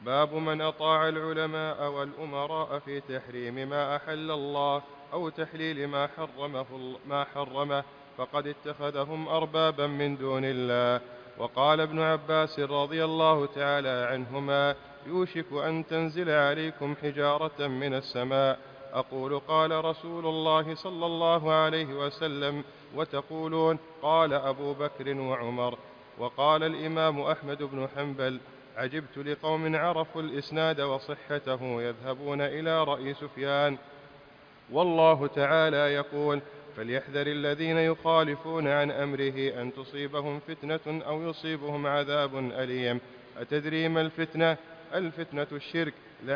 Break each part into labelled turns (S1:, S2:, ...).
S1: باب من أطاع العلماء والأمراء في تحريم ما أحل الله أو تحليل ما حرمه فقد اتخذهم أربابا من دون الله. وقال ابن عباس رضي الله تعالى عنهما: يوشك أن تنزل عليكم حجارة من السماء. أقول قال رسول الله صلى الله عليه وسلم، وتقولون قال أبو بكر وعمر. وقال الإمام أحمد بن حنبل: عجبت لقوم عرفوا الإسناد وصحته يذهبون إلى رأي سفيان. والله تعالى يقول: فليحذر الذين يخالفون عن أمره أن تصيبهم فتنة أو يصيبهم عذاب أليم. أتدري ما الفتنة؟ الفتنة الشرك،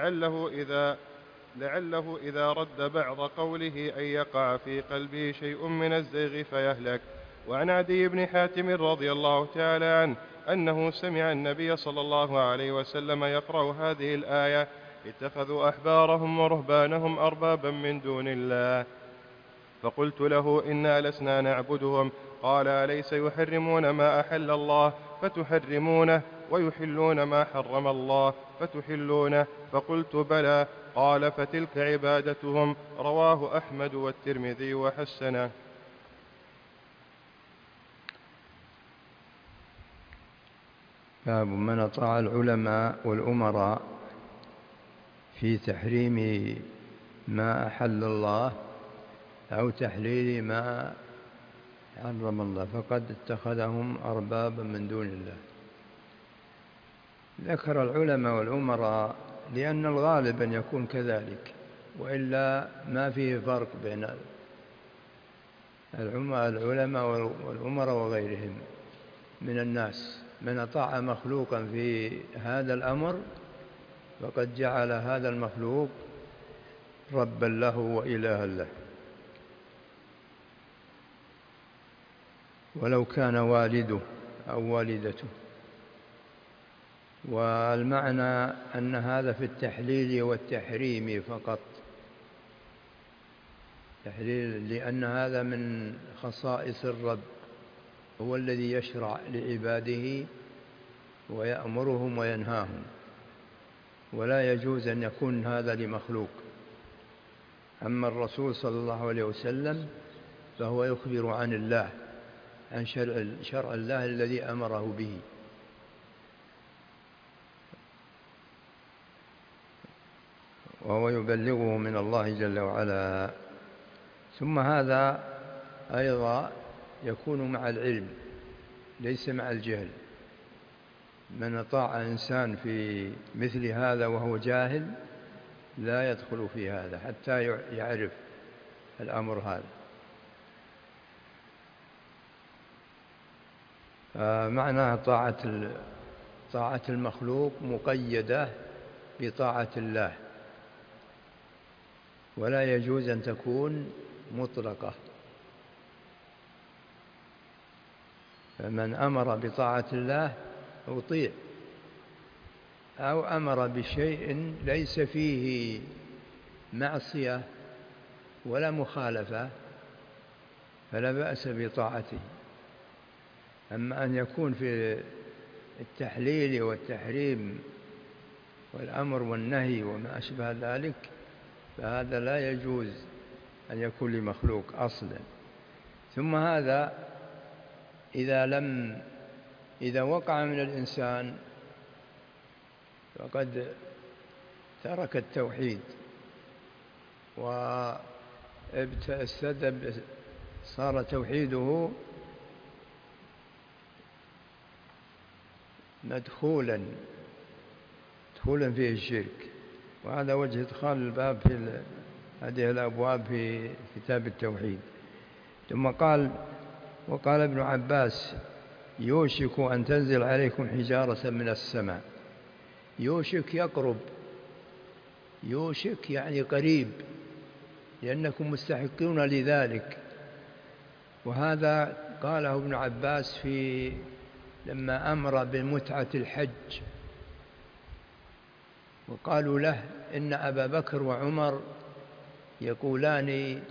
S1: لعله إذا رد بعض قوله أن يقع في قلبه شيء من الزيغ فيهلك. وعن عدي بن حاتم رضي الله تعالى عنه أنه سمع النبي صلى الله عليه وسلم يقرأ هذه الآية: اتخذوا أحبارهم ورهبانهم أربابا من دون الله. فقلت له: إنا لسنا نعبدهم. قال: أليس يحرمون ما أحل الله فتحرمونه ويحلون ما حرم الله فتحلونه؟ فقلت: بلى. قال: فتلك عبادتهم. رواه أحمد والترمذي وحسنه.
S2: باب من أطاع العلماء والأمراء في تحريم ما أحل الله أو تحليل ما حرم الله فقد اتخذهم أربابا من دون الله. ذكر العلماء والأمراء لأن الغالب أن يكون كذلك، وإلا ما فيه فرق بين العلماء والأمراء وغيرهم من الناس. من أطاع مخلوقا في هذا الأمر فقد جعل هذا المخلوق ربا له وإلها له، ولو كان والده أو والدته. والمعنى أن هذا في التحليل والتحريم فقط، تحليل لأن هذا من خصائص الرب، هو الذي يشرع لعباده ويأمرهم وينهاهم، ولا يجوز أن يكون هذا لمخلوق. أما الرسول صلى الله عليه وسلم فهو يخبر عن الله، عن شرع الله الذي أمره به. وهو يبلغه من الله جل وعلا. ثم هذا أيضا يكون مع العلم ليس مع الجهل. من أطاع إنسان في مثل هذا وهو جاهل لا يدخل في هذا حتى يعرف الأمر هذا. معنى طاعة المخلوق مقيدة بطاعة الله، ولا يجوز أن تكون مطلقة. فمن أمر بطاعة الله أطيع، أو أمر بشيء ليس فيه معصية ولا مخالفة فلا بأس بطاعته. أما أن يكون في التحليل والتحريم والأمر والنهي وما أشبه ذلك فهذا لا يجوز أن يكون لمخلوق أصلا. ثم هذا إذا وقع من الإنسان فقد ترك التوحيد واستدب، صار توحيده مدخولا فيه الشرك. وهذا وجه إدخال الباب في هذه الأبواب في كتاب التوحيد. ثم وقال ابن عباس: يوشك أن تنزل عليكم حجارة من السماء. يوشك يقرب، يوشك يعني قريب، لأنكم مستحقون لذلك. وهذا قاله ابن عباس لما أمر بمتعة الحج، وقالوا له إن أبا بكر وعمر يقولان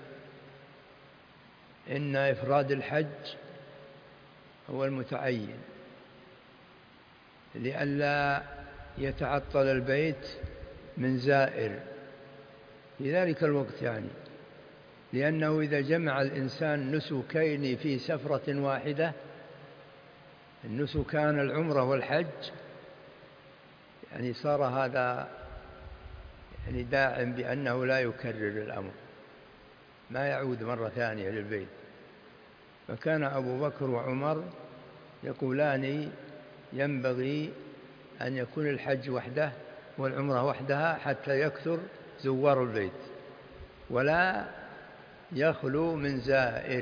S2: إن إفراد الحج هو المتعين، لئلا يتعطل البيت من زائر في ذلك الوقت يعني، لأنه إذا جمع الإنسان نسكين في سفرة واحدة، النسكان العمرة والحج، يعني صار هذا يعني داعم بأنه لا يكرر الأمر، ما يعود مرة ثانية للبيت. فكان أبو بكر وعمر يقولان ينبغي أن يكون الحج وحده والعمرة وحدها حتى يكثر زوار البيت ولا يخلو من زائر.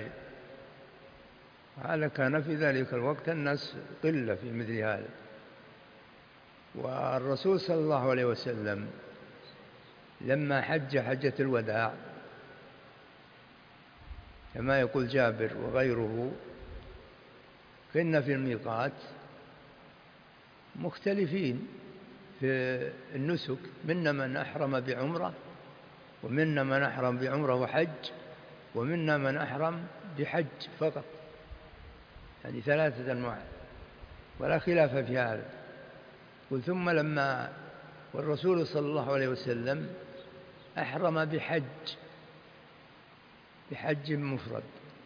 S2: هذا كان في ذلك الوقت الناس قلة في مثل هذا. والرسول صلى الله عليه وسلم لما حج حجة الوداع كما يقول جابر وغيره، كنا في الميقات مختلفين في النسك، منا من أحرم بعمرة، ومنا من أحرم بعمرة وحج، ومنا من أحرم بحج فقط، يعني 3 أنواع ولا خلاف في هذا. ثم لما والرسول صلى الله عليه وسلم أحرم بحج مفرد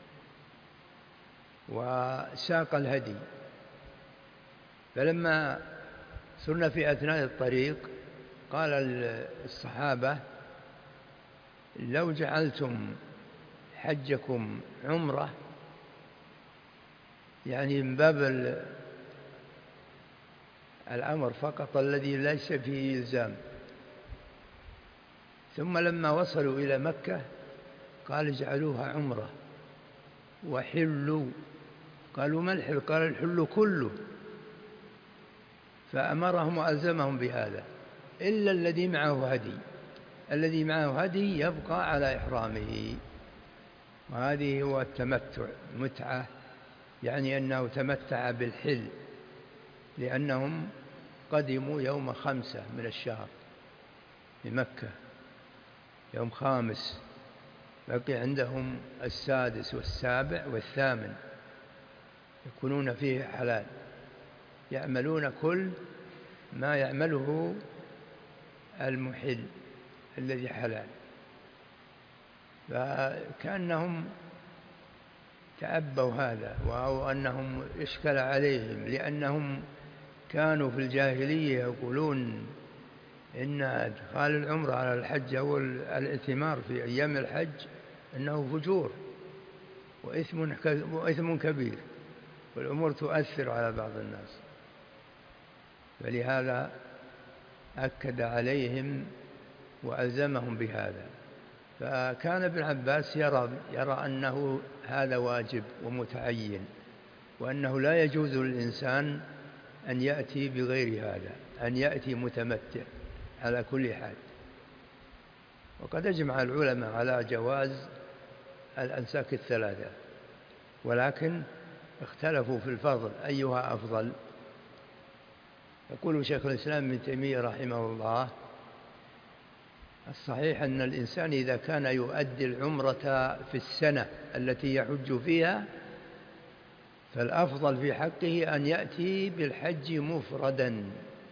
S2: وساق الهدي، فلما صرنا في أثناء الطريق قال الصحابة لو جعلتم حجكم عمرة، يعني من باب الأمر فقط الذي ليس فيه إلزام. ثم لما وصلوا إلى مكة قال اجعلوها عمرة وحلوا. قالوا ما الحل؟ قال الحل كله. فأمرهم وألزمهم بهذا إلا الذي معه هدي، الذي معه هدي يبقى على إحرامه. وهذه هو التمتع، متعة، يعني أنه تمتع بالحل، لأنهم قدموا يوم 5 من الشهر بمكة، يوم 5 بقي عندهم 6 و7 و8 يكونون فيه حلال، يعملون كل ما يعمله المحل الذي حلال. فكأنهم تأبوا هذا، أو أنهم إشكل عليهم، لأنهم كانوا في الجاهلية يقولون إن إدخال العمرة على الحج أو الاعتمار في أيام الحج إنه فجور وإثم كبير، والأمور تؤثر على بعض الناس. فلهذا أكد عليهم وألزمهم بهذا. فكان ابن عباس يرى أنه هذا واجب ومتعين، وأنه لا يجوز للإنسان أن يأتي بغير هذا، أن يأتي متمتع على كل حال. وقد أجمع العلماء على جواز الأنساك 3، ولكن اختلفوا في الفضل أيها أفضل. يقول شيخ الإسلام ابن تيمية رحمه الله الصحيح أن الإنسان إذا كان يؤدي العمرة في السنة التي يحج فيها فالأفضل في حقه أن يأتي بالحج مفردا،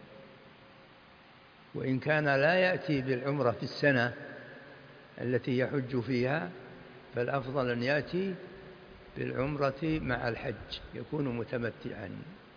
S2: وإن كان لا يأتي بالعمرة في السنة التي يحج فيها فالأفضل أن يأتي بالعمرة مع الحج، يكون متمتعا.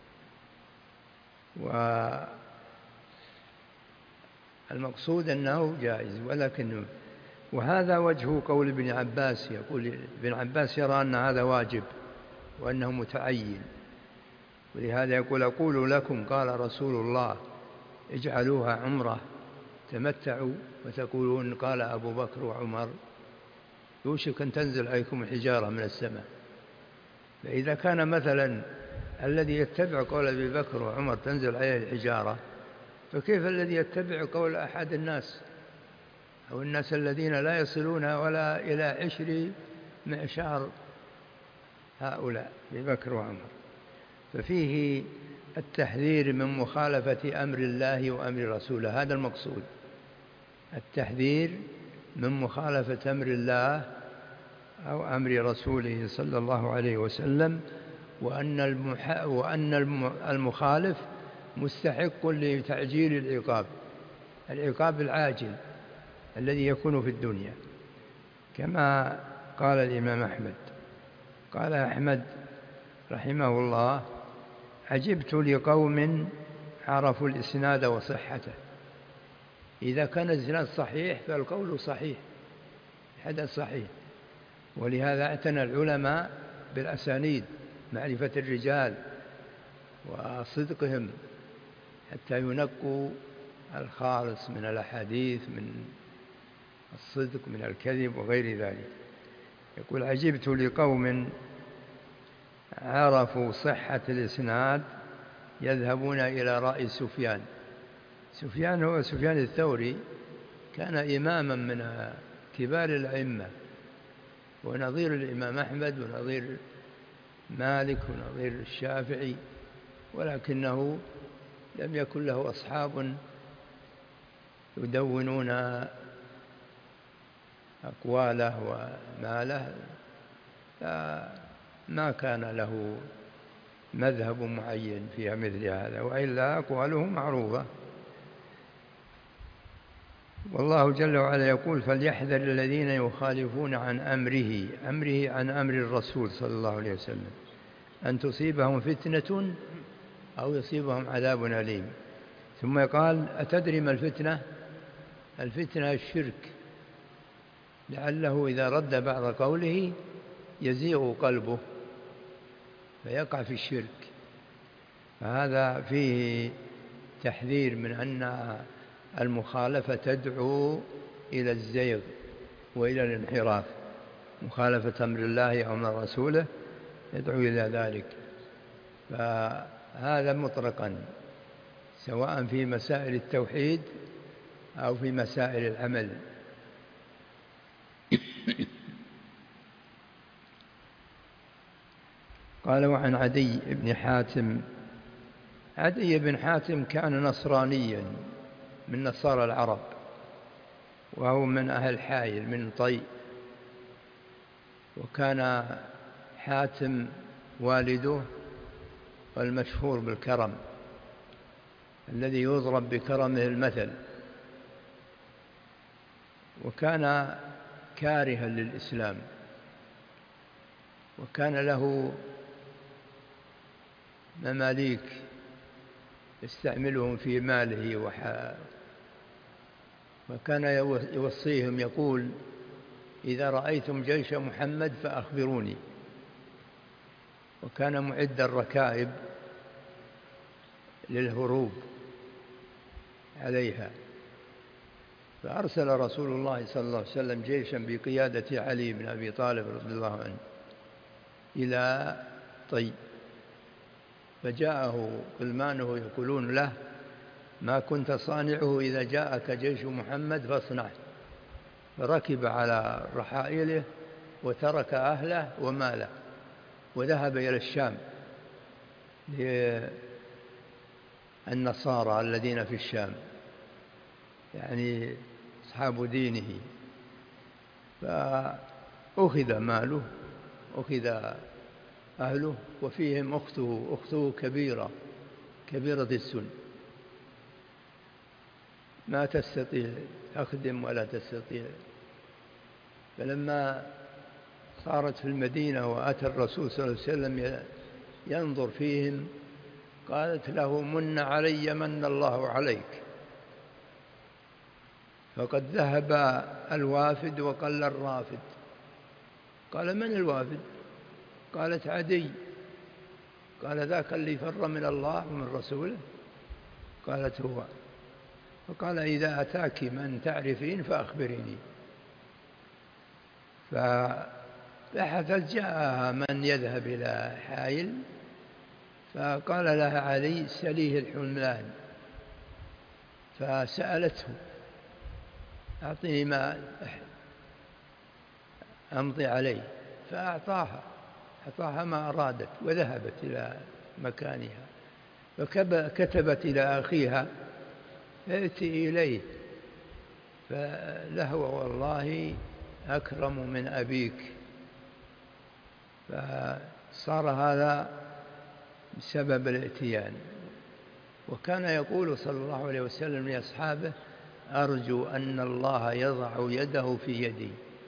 S2: والمقصود أنه جائز، ولكن وهذا وجه قول ابن عباس. يقول ابن عباس يرى أن هذا واجب وأنه متعين، ولهذا يقول أقول لكم قال رسول الله اجعلوها عمرة تمتعوا، وتقولون قال أبو بكر وعمر يوشك أن تنزل عليكم الحجارة من السماء. فإذا كان مثلا الذي يتبع قول أبي بكر وعمر تنزل عليه الحجارة، فكيف الذي يتبع قول أحد الناس أو الناس الذين لا يصلون ولا إلى 10 معشار هؤلاء أبي بكر وعمر؟ ففيه التحذير من مخالفة أمر الله وأمر رسوله، هذا المقصود، التحذير من مخالفة أمر الله أو أمر رسوله صلى الله عليه وسلم، وأن المخالف مستحق لتعجيل العقاب العاجل الذي يكون في الدنيا، كما قال الإمام أحمد. قال أحمد رحمه الله: عجبت لقوم عرفوا الإسناد وصحته. إذا كان الإسناد صحيح فالقول صحيح، الحدث صحيح. ولهذا اعتنى العلماء بالأسانيد، معرفة الرجال وصدقهم حتى ينقوا الخالص من الأحاديث، من الصدق، من الكذب وغير ذلك. يقول: عجبت لقوم عرفوا صحة الإسناد يذهبون إلى رأي سفيان. سفيان هو سفيان الثوري، كان إماما من كبار الأئمة، ونظير الإمام أحمد ونظير مالك ونظير الشافعي، ولكنه لم يكن له أصحاب يدونون أقواله وماله، فما كان له مذهب معين فيها مثل هذا، وإلا أقواله معروفة. والله جل وعلا يقول: فليحذر الذين يخالفون عن أمره عن أمر الرسول صلى الله عليه وسلم أن تصيبهم فتنة أو يصيبهم عذاب أليم. ثم قال: أتدري ما الفتنة؟ الفتنة الشرك، لعله إذا رد بعض قوله يزيغ قلبه فيقع في الشرك. فهذا فيه تحذير من أن المخالفة تدعو إلى الزيغ وإلى الانحراف. مخالفة أمر الله أو أمر رسوله يدعو إلى ذلك. فهذا مطلقا، سواء في مسائل التوحيد أو في مسائل العمل. قال: وعن عدي بن حاتم. عدي بن حاتم كان نصرانيا من نصارى العرب، وهو من أهل حائل من طي. وكان حاتم والده والمشهور بالكرم، الذي يضرب بكرمه المثل. وكان كارها للإسلام، وكان له مماليك يستعملهم في ماله وكان يوصيهم يقول: إذا رأيتم جيش محمد فأخبروني. وكان معد الركائب للهروب عليها. فأرسل رسول الله صلى الله عليه وسلم جيشا بقيادة علي بن أبي طالب رضي الله عنه إلى طي، فجاءه غلمانه يقولون له: ما كنت صانعه إذا جاءك جيش محمد فاصنعه. فركب على رحائله وترك أهله وماله وذهب إلى الشام للنصارى الذين في الشام، يعني أصحاب دينه. فأخذ ماله، أخذ أهله، وفيهم أخته كبيرة السن، ما تستطيع تخدم ولا تستطيع. فلما صارت في المدينة وأتى الرسول صلى الله عليه وسلم ينظر فيهم، قالت له: من علي من الله عليك. فقد ذهب الوافد وقل الرافد. قال: من الوافد؟ قالت: عدي. قال: ذاك اللي فر من الله ومن رسوله؟ قالت: هو. فقال: إذا أتاك من تعرفين فأخبريني. فبحثت، جاءها من يذهب إلى حائل، فقال لها علي: سليه الحملان. فسألته: أعطني ما أمضي عليه. فأعطاها ما أرادت، وذهبت إلى مكانها. فكتبت إلى أخيها: ائتي إليه فلهو والله أكرم من أبيك. فصار هذا بسبب الائتيان. وكان يقول صلى الله عليه وسلم لأصحابه: أرجو أن الله يضع يده في يدي.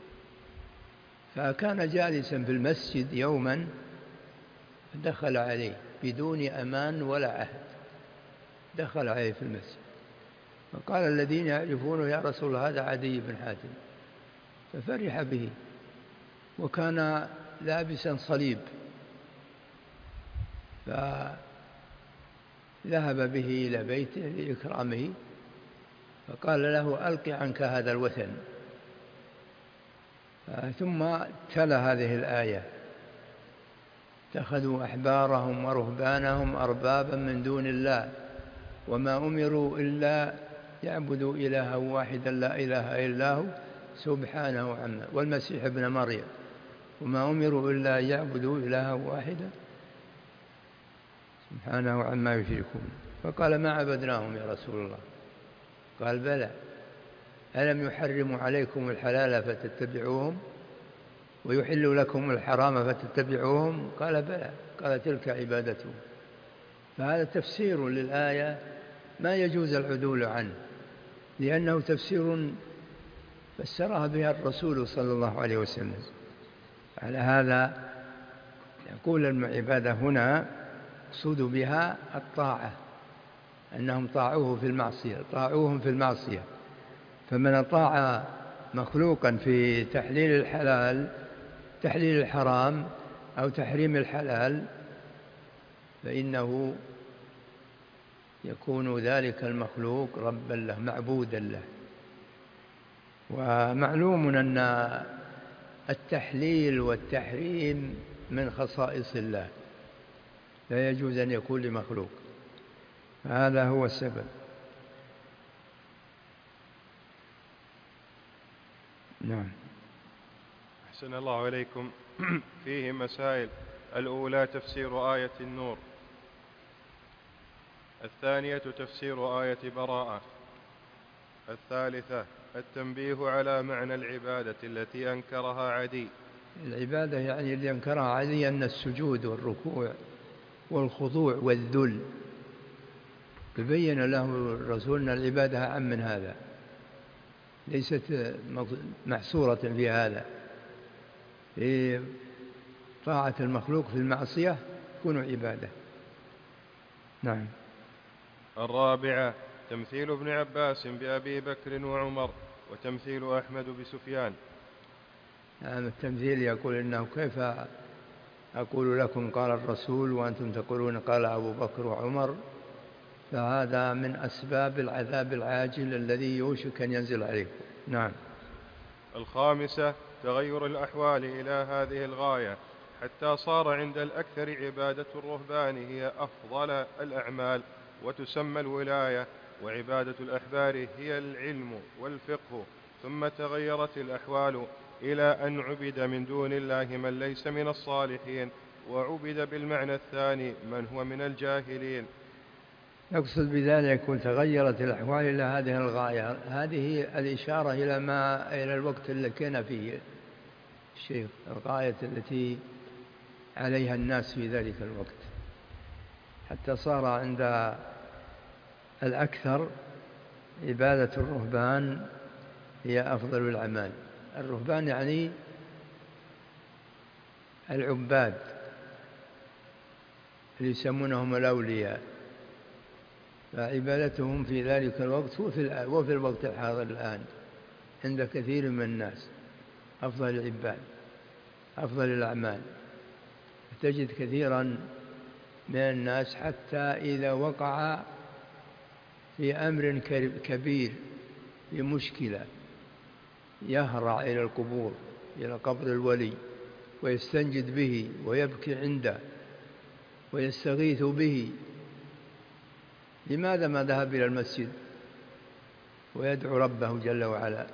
S2: فكان جالسا في المسجد يوما، دخل عليه بدون أمان ولا عهد، دخل عليه في المسجد، فقال الذين يعرفونه: يا رسول الله، هذا عدي بن حاتم. ففرح به، وكان لابسا صليب، فذهب به إلى بيته لإكرامه، فقال له: ألق عنك هذا الوثن. ثم تلا هذه الآية: اتخذوا أحبارهم ورهبانهم أربابا من دون الله وما أمروا إلا يعبدوا إلها واحدا لا إله إلا هو سبحانه عما، والمسيح ابن مريم، وما أمروا إلا يعبدوا إلها واحدا سبحانه عما يشركون. فقال: ما عبدناهم يا رسول الله. قال: بلى، ألم يحرموا عليكم الحلال فتتبعوهم ويحل لكم الحرام فتتبعوهم؟ قال: بلى. قال: تلك عبادتهم. فهذا تفسير للآية ما يجوز العدول عنه، لأنه تفسير فسرها بها الرسول صلى الله عليه وسلم. على هذا يقول العبادة هنا مقصود بها الطاعة، أنهم طاعوه في المعصية، طاعوهم في المعصية. فمن أطاع مخلوقا في تحليل الحلال، تحليل الحرام أو تحريم الحلال، فإنه يكون ذلك المخلوق ربا له، معبودا له. ومعلوم أن التحليل والتحريم من خصائص الله، لا يجوز أن يكون لمخلوق، هذا هو السبب. نعم.
S1: أحسن الله عليكم. فيه مسائل: الأولى تفسير آية النور، الثانية تفسير آية براءة، الثالثة التنبيه على معنى العبادة التي أنكرها عدي.
S2: العبادة يعني اللي أنكرها عدي أن السجود والركوع والخضوع والذل، تبين له الرسول أن العبادة أعم من هذا، ليست محصورة في هذا. في طاعة المخلوق في المعصية تكون عبادة. نعم.
S1: الرابعة تمثيل ابن عباس بأبي بكر وعمر، وتمثيل أحمد بسفيان.
S2: نعم. التمثيل يقول: إنه كيف أقول لكم قال الرسول وأنتم تقولون قال أبو بكر وعمر؟ فهذا من أسباب العذاب العاجل الذي يوشك أن ينزل عليكم. نعم.
S1: الخامسة تغير الأحوال إلى هذه الغاية حتى صار عند الأكثر عبادة الرهبان هي أفضل الأعمال وتسمى الولاية، وعبادة الأحبار هي العلم والفقه. ثم تغيرت الأحوال إلى أن عبد من دون الله من ليس من الصالحين، وعبد بالمعنى الثاني من هو من الجاهلين.
S2: يقصد بذلك يكون تغيرت الأحوال إلى هذه الغاية، هذه الإشارة إلى الوقت الذي كان فيه الشيخ، الغاية التي عليها الناس في ذلك الوقت، حتى صار عند الأكثر عبادة الرهبان هي أفضل الأعمال. الرهبان يعني العباد اللي يسمونهم الأولياء، فعبادتهم في ذلك الوقت وفي الوقت الحاضر الآن عند كثير من الناس أفضل العباد، أفضل الأعمال. تجد كثيرا من الناس حتى إذا وقع في أمر كبير، في مشكلة، يهرع إلى القبور، إلى قبر الولي، ويستنجد به ويبكي عنده ويستغيث به. لماذا ما ذهب إلى المسجد ويدعو ربه جل وعلا؟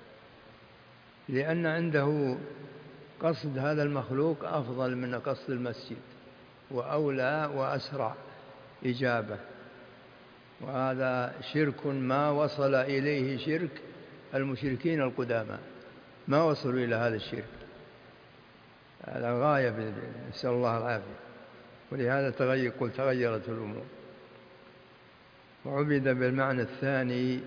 S2: لأن عنده قصد هذا المخلوق أفضل من قصد المسجد، وأولى وأسرع إجابة. وهذا شرك ما وصل إليه شرك المشركين القدامى، ما وصلوا إلى هذا الشرك، هذا غاية، نسأل الله العافية. ولهذا تغيرت الأمور. وعبد بالمعنى الثاني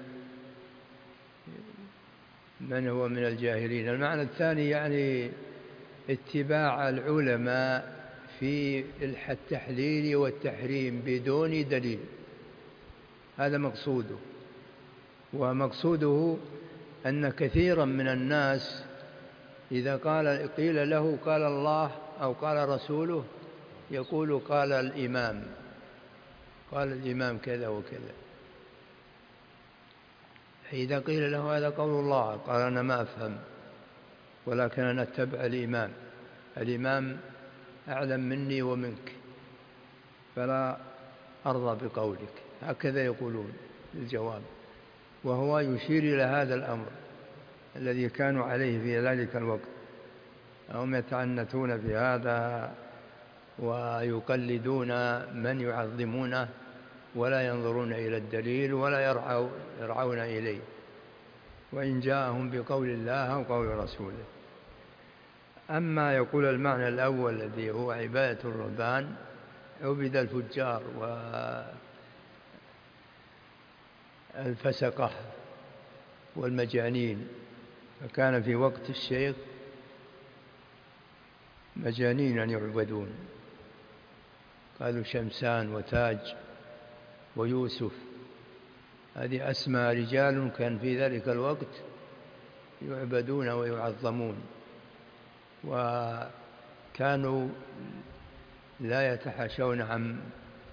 S2: من هو من الجاهلين. المعنى الثاني يعني اتباع العلماء في التحليل والتحريم بدون دليل، هذا مقصوده. ومقصوده أن كثيرا من الناس إذا قيل له قال الله أو قال رسوله يقول قال الإمام كذا وكذا. إذا قيل له هذا قول الله قال أنا ما أفهم، ولكن أنا أتبع الإمام أعلم مني ومنك فلا أرضى بقولك، هكذا يقولون الجواب. وهو يشير إلى هذا الأمر الذي كانوا عليه في ذلك الوقت، هم يتعنتون في هذا ويقلدون من يعظمونه ولا ينظرون إلى الدليل ولا يرعون إليه، وإن جاءهم بقول الله أو قول رسوله. أما يقول المعنى الأول الذي هو عبادة الرهبان، عبد الفجار والفسقة والمجانين، فكان في وقت الشيخ مجانين يعبدون، قالوا شمسان وتاج ويوسف، هذه أسماء رجال كان في ذلك الوقت يعبدون ويعظمون، وكانوا لا يتحاشون عن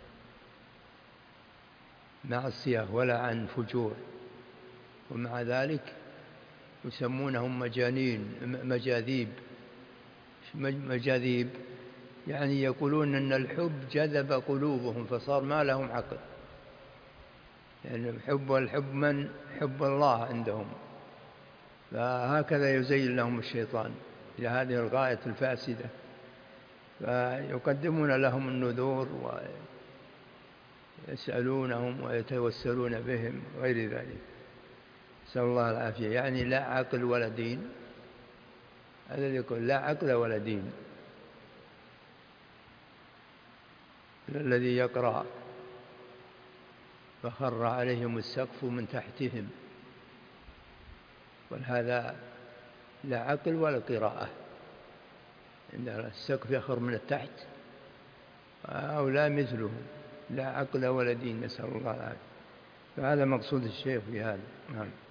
S2: معصية ولا عن فجور، ومع ذلك يسمونهم مجانين مجاذيب، يعني يقولون أن الحب جذب قلوبهم فصار ما لهم عقل، يعني الحب من حب الله عندهم، فهكذا يزين لهم الشيطان إلى هذه الغاية الفاسدة، فيقدمون لهم النذور ويسألونهم ويتوسلون بهم غير ذلك، نسأل الله العافية. يعني لا عقل ولا دين، هذا اللي يقول لا عقل ولا دين. الذي يقرأ فخر عليهم السقف من تحتهم، ولهذا لا عقل ولا قراءة، إن السقف يخر من التحت، أو لا مثله، لا عقل ولا دين، نسأل الله العافية. فهذا مقصود الشيخ في هذا.